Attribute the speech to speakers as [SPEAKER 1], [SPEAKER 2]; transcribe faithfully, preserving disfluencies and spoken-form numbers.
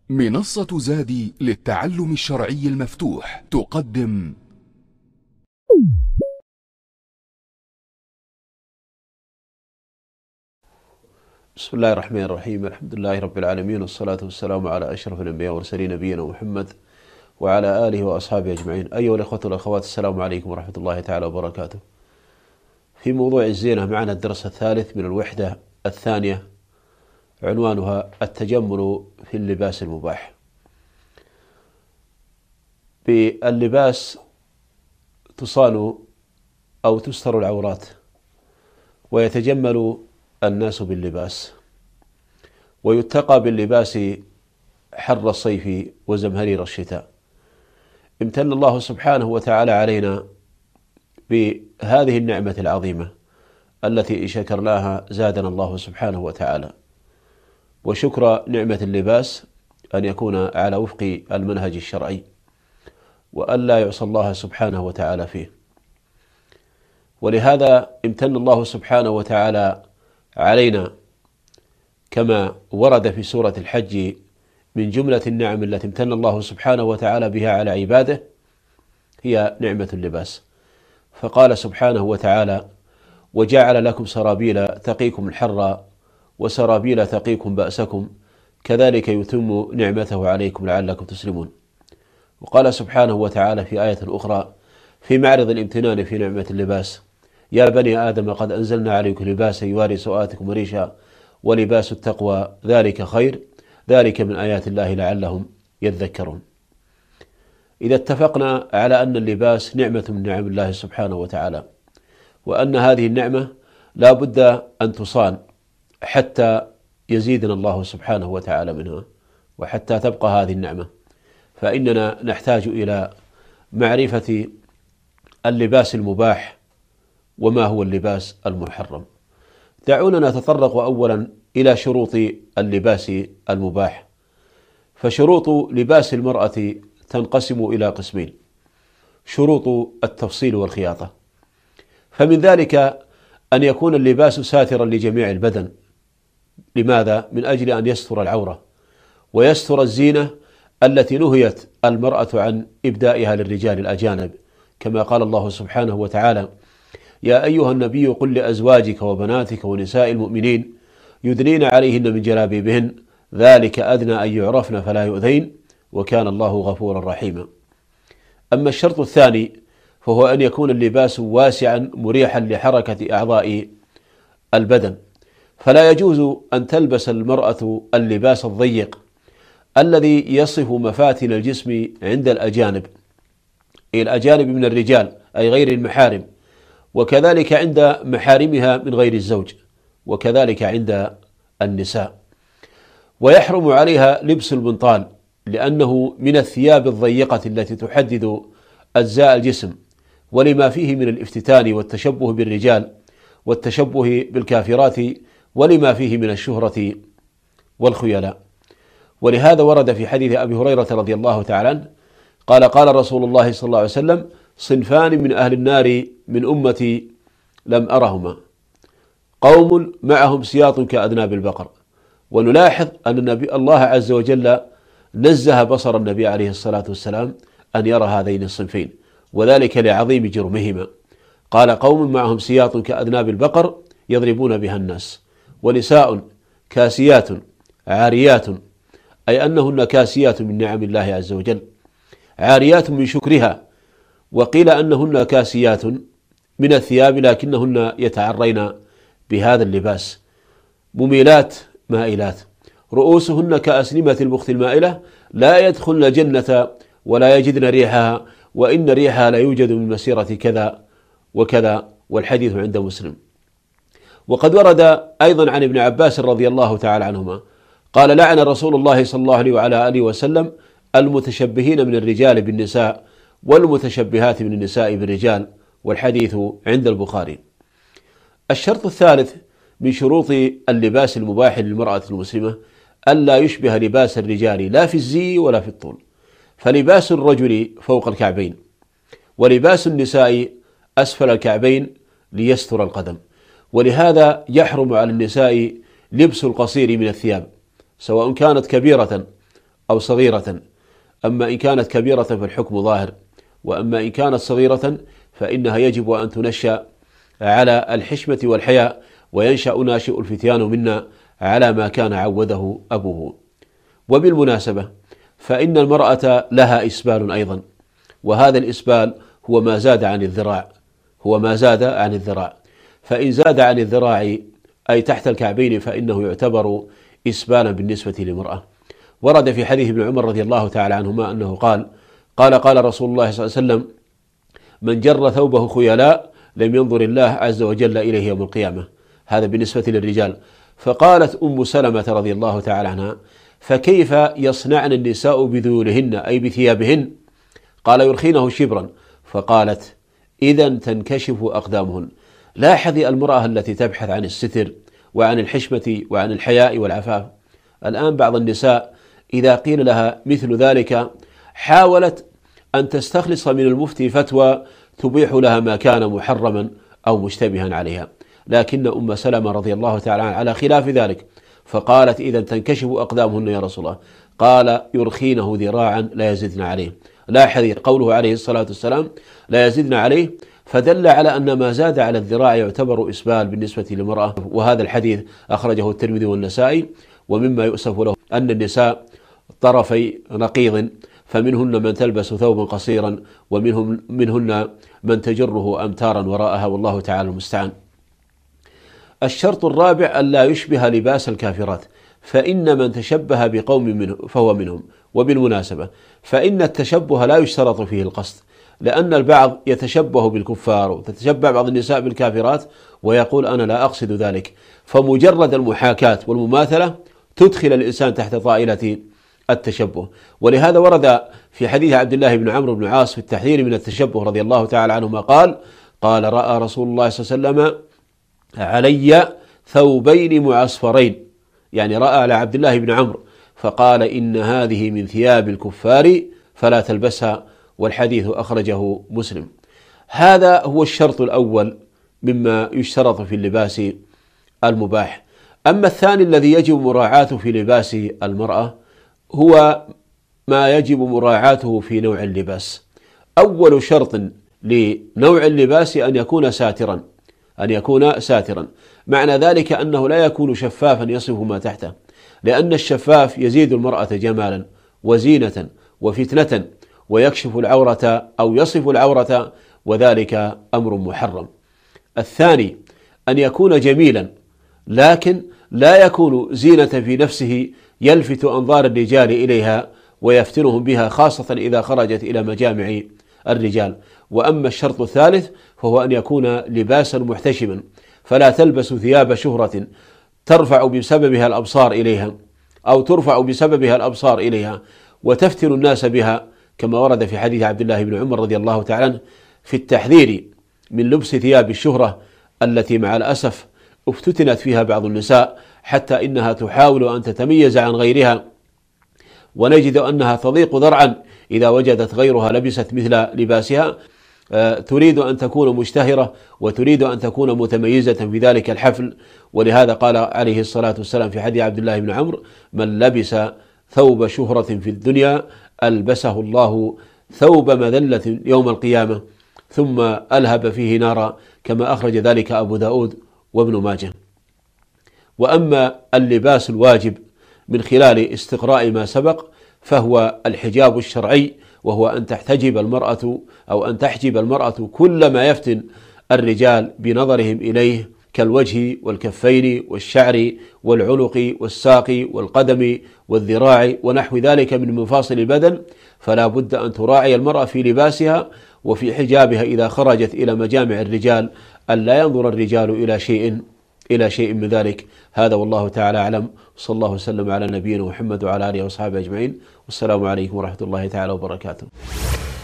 [SPEAKER 1] منصة زادي للتعلم الشرعي المفتوح تقدم
[SPEAKER 2] بسم الله الرحمن الرحيم. الحمد لله رب العالمين، والصلاة والسلام على أشرف الأنبياء والمرسلين نبينا محمد وعلى آله وأصحابه أجمعين. أيها الأخوة والأخوات، السلام عليكم ورحمة الله تعالى وبركاته. في موضوع الزينة معنا الدرس الثالث من الوحدة الثانية، عنوانها التجمل في اللباس المباح. باللباس تصان أو تستر العورات، ويتجمل الناس باللباس، ويتقى باللباس حر الصيف وزمهرير الشتاء. امتن الله سبحانه وتعالى علينا بهذه النعمة العظيمة التي إن شكرناها زادنا الله سبحانه وتعالى. وشكر نعمة اللباس أن يكون على وفق المنهج الشرعي، وأن لا يعصى الله سبحانه وتعالى فيه. ولهذا امتن الله سبحانه وتعالى علينا كما ورد في سورة الحج من جملة النعم التي امتن الله سبحانه وتعالى بها على عباده هي نعمة اللباس، فقال سبحانه وتعالى: وجعل لكم سرابيل تقيكم الحر وسرابيل تقيكم بأسكم كذلك يتم نعمته عليكم لعلكم تسلمون. وقال سبحانه وتعالى في آية أخرى في معرض الامتنان في نعمة اللباس: يا بني آدم قد أنزلنا عليكم لباسا يواري سوآتكم وريشا ولباس التقوى ذلك خير ذلك من آيات الله لعلهم يذكرون. إذا اتفقنا على أن اللباس نعمة من نعم الله سبحانه وتعالى، وأن هذه النعمة لا بد أن تصان حتى يزيدنا الله سبحانه وتعالى منها، وحتى تبقى هذه النعمة، فإننا نحتاج إلى معرفة اللباس المباح وما هو اللباس المحرم. دعونا نتطرق أولا إلى شروط اللباس المباح. فشروط لباس المرأة تنقسم إلى قسمين: شروط التفصيل والخياطة، فمن ذلك أن يكون اللباس ساترا لجميع البدن. لماذا؟ من أجل أن يستر العورة ويستر الزينة التي نهيت المرأة عن إبدائها للرجال الأجانب، كما قال الله سبحانه وتعالى: يا أيها النبي قل لأزواجك وبناتك ونساء المؤمنين يدنين عليهن من جلابيبهن ذلك أدنى أن يعرفن فلا يؤذين وكان الله غفورا رحيما. أما الشرط الثاني فهو أن يكون اللباس واسعا مريحا لحركة أعضاء البدن، فلا يجوز أن تلبس المرأة اللباس الضيق الذي يصف مفاتن الجسم عند الأجانب الأجانب من الرجال أي غير المحارم، وكذلك عند محارمها من غير الزوج، وكذلك عند النساء. ويحرم عليها لبس البنطال لأنه من الثياب الضيقة التي تحدد أجزاء الجسم، ولما فيه من الافتتان والتشبه بالرجال والتشبه بالكافرات، ولما فيه من الشهرة والخيلاء. ولهذا ورد في حديث أبي هريرة رضي الله تعالى عنه قال: قال رسول الله صلى الله عليه وسلم: صنفان من أهل النار من أمتي لم أرهما، قوم معهم سياط كأذناب البقر. ونلاحظ أن النبي الله عز وجل نزه بصر النبي عليه الصلاة والسلام أن يرى هذين الصنفين، وذلك لعظيم جرمهما. قال: قوم معهم سياط كأذناب البقر يضربون بها الناس، ونساء كاسيات عاريات، أي أنهن كاسيات من نعم الله عز وجل، عاريات من شكرها. وقيل أنهن كاسيات من الثياب لكنهن يتعرين بهذا اللباس، مميلات مائلات، رؤوسهن كأسنمة البخت المائلة، لا يدخلن الجنة ولا يجدن ريحها، وإن ريحها لا يوجد من مسيرة كذا وكذا، والحديث عند مسلم. وقد ورد أيضا عن ابن عباس رضي الله تعالى عنهما قال: لعن رسول الله صلى الله عليه وعلى آله وسلم المتشبهين من الرجال بالنساء والمتشبهات من النساء بالرجال، والحديث عند البخاري. الشرط الثالث من شروط اللباس المباح للمرأة المسلمة ألا يشبه لباس الرجال لا في الزي ولا في الطول، فلباس الرجل فوق الكعبين، ولباس النساء أسفل الكعبين ليستر القدم. ولهذا يحرم على النساء لبس القصير من الثياب، سواء كانت كبيرة أو صغيرة. أما إن كانت كبيرة فالحكم ظاهر، وأما إن كانت صغيرة فإنها يجب أن تنشأ على الحشمة والحياء، وينشأ ناشئ الفتيان منا على ما كان عوده أبوه. وبالمناسبة فإن المرأة لها إسبال أيضا، وهذا الإسبال هو ما زاد عن الذراع هو ما زاد عن الذراع فإن زاد عن الذراع أي تحت الكعبين فإنه يعتبر إسبالا بالنسبة للمرأة. ورد في حديث ابن عمر رضي الله تعالى عنهما أنه قال قال قال رسول الله صلى الله عليه وسلم: من جر ثوبه خيلاء لم ينظر الله عز وجل إليه يوم القيامة. هذا بالنسبة للرجال. فقالت أم سلمة رضي الله تعالى عنها: فكيف يصنعن النساء بذيولهن أي بثيابهن؟ قال: يرخينه شبرا. فقالت: إذا تنكشف أقدامهن. لاحظي المرأة التي تبحث عن الستر وعن الحشمة وعن الحياء والعفاف. الآن بعض النساء إذا قيل لها مثل ذلك حاولت أن تستخلص من المفتي فتوى تبيح لها ما كان محرما أو مشتبها عليها، لكن أم سلمة رضي الله تعالى عنها على خلاف ذلك، فقالت: إذا تنكشف أقدامهن يا رسول الله. قال: يرخينه ذراعا لا يزدن عليه. لاحظي قوله عليه الصلاة والسلام لا يزدن عليه، فدل على أن ما زاد على الذراع يعتبر إسبال بالنسبة للمرأة. وهذا الحديث أخرجه الترمذي والنسائي. ومما يؤسف له أن النساء طرفي نقيض، فمنهن من تلبس ثوبا قصيرا، ومنهم منهن من تجره أمتارا وراءها، والله تعالى المستعان. الشرط الرابع ألا يشبه لباس الكافرات، فإن من تشبه بقوم منه فهو منهم. وبالمناسبة فإن التشبه لا يشترط فيه القصد، لأن البعض يتشبه بالكفار وتتشبه بعض النساء بالكافرات ويقول أنا لا أقصد ذلك، فمجرد المحاكاة والمماثلة تدخل الإنسان تحت طائلة التشبه. ولهذا ورد في حديث عبد الله بن عمرو بن عاص في التحذير من التشبه رضي الله تعالى عنهما قال قال رأى رسول الله صلى الله عليه وسلم علي ثوبين معصفرين، يعني رأى على عبد الله بن عمرو، فقال إن هذه من ثياب الكفار فلا تلبسها، والحديث أخرجه مسلم. هذا هو الشرط الأول مما يشترط في اللباس المباح. أما الثاني الذي يجب مراعاته في لباس المرأة هو ما يجب مراعاته في نوع اللباس. أول شرط لنوع اللباس أن يكون ساترا أن يكون ساترا معنى ذلك أنه لا يكون شفافا يصف ما تحته، لأن الشفاف يزيد المرأة جمالا وزينة وفتنة، ويكشف العورة أو يصف العورة، وذلك أمر محرم. الثاني أن يكون جميلا لكن لا يكون زينة في نفسه يلفت أنظار الرجال إليها ويفتنهم بها، خاصة إذا خرجت إلى مجامع الرجال. وأما الشرط الثالث فهو أن يكون لباسا محتشما، فلا تلبس ثياب شهرة ترفع بسببها الأبصار إليها أو ترفع بسببها الأبصار إليها وتفتن الناس بها، كما ورد في حديث عبد الله بن عمر رضي الله تعالى عنه في التحذير من لبس ثياب الشهرة التي مع الأسف افتتنت فيها بعض النساء حتى إنها تحاول أن تتميز عن غيرها، ونجد أنها تضيق ذرعا إذا وجدت غيرها لبست مثل لباسها، تريد أن تكون مشتهرة وتريد أن تكون متميزة في ذلك الحفل. ولهذا قال عليه الصلاة والسلام في حديث عبد الله بن عمرو من لبس ثوب شهرة في الدنيا ألبسه الله ثوب مذلة يوم القيامة ثم ألهب فيه نارا، كما أخرج ذلك أبو داود وابن ماجه. وأما اللباس الواجب من خلال استقراء ما سبق فهو الحجاب الشرعي، وهو أن تحتجب المرأة أو أن تحجب المرأة كل ما يفتن الرجال بنظرهم إليه كالوجه والكفين والشعر والعنق والساق والقدم والذراع ونحو ذلك من مفاصل البدن، فلا بد أن تراعي المرأة في لباسها وفي حجابها إذا خرجت إلى مجامع الرجال أن لا ينظر الرجال إلى شيء إلى شيء من ذلك. هذا والله تعالى أعلم، صلى الله وسلم على نبينا محمد وعلى آله وصحبه أجمعين، والسلام عليكم ورحمة الله تعالى وبركاته.